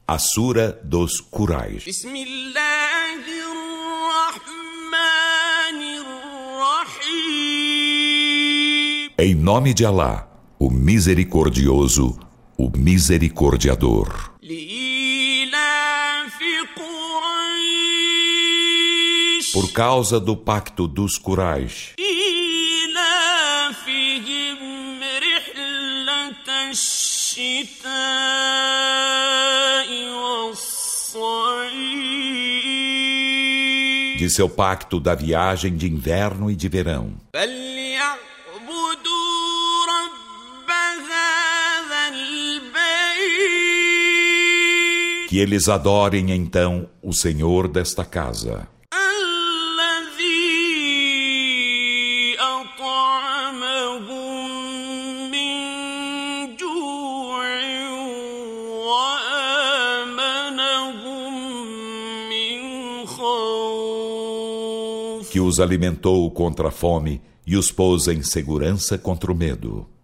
A Sura dos Quraish. Em nome de Alá, o Misericordioso, o Misericordiador. Por causa do pacto dos Quraish, de seu pacto da viagem de inverno e de verão, que eles adorem então o Senhor desta casa, que os alimentou contra a fome e os pôs em segurança contra o medo.